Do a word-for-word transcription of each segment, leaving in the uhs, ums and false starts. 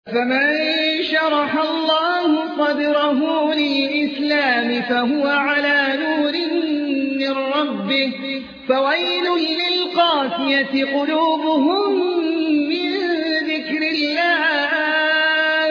فمن شرح الله صدره للإسلام فهو على نور من ربه فويل للقاسية قلوبهم من ذكر الله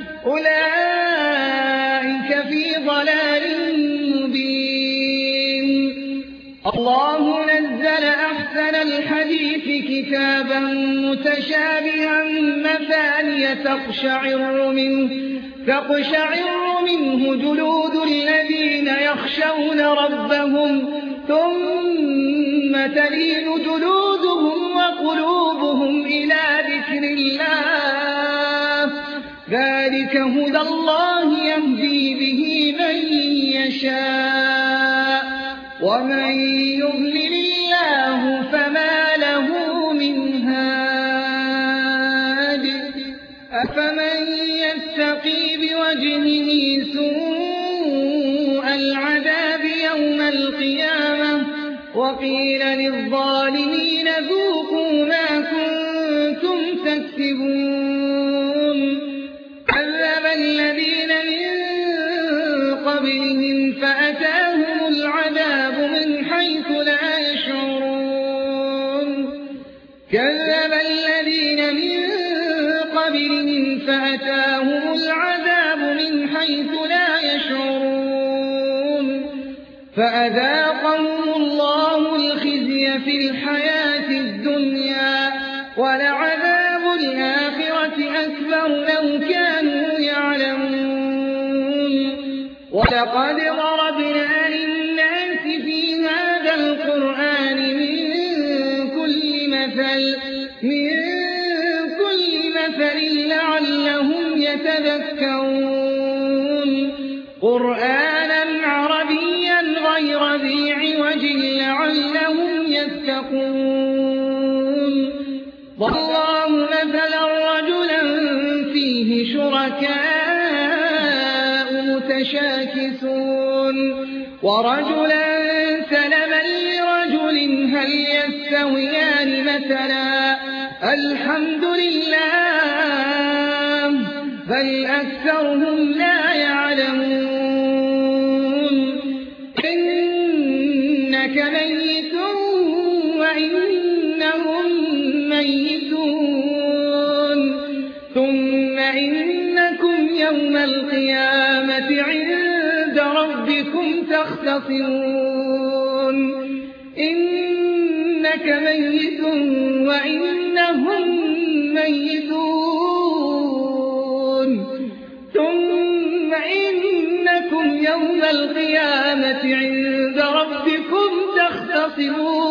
أولئك في ضلال مبين. الله نزل أحسن الحديث كتابا متشابها مثانية تقشعر منه, تقشعر منه جلود الذين يخشون ربهم ثم تلين جلودهم وقلوبهم إلى ذكر الله ذلك هدى الله يهدي به من يشاء ومن يضلل الله فما له من هاد أفمن يتقي بوجهه سوء العذاب يوم القيامة وقيل للظالمين ذوقوا ما كنتم تكسبون. كذب الذين من قبلهم فأتاهم العذاب من حيث لا يشعرون كذب الذين من قبلهم فأتاهم العذاب من حيث لا يشعرون فأذاقهم الله الخزي في الحياة الدنيا ولعذاب الآخرة أكبر لو كانوا يعلمون. ولقد ضربنا للناس في هذا القرآن من كل مثل من كل مثل لعلهم يتذكرون قرآنا عربيا غير ذي عوج لعلهم يتقون. والله مثلا رجلا فيه شركاء متشاكسون ورجلا سلما لرجل هل يستويان مثلا الحمد لله بل أكثرهم لا يعلمون. إنك ميت وإنهم ميتون ثم إنكم يوم القيامة عند ربكم تختصمون. إنك ميت وإنهم ميتون ثم إنكم يوم القيامة عند ربكم تختصمون.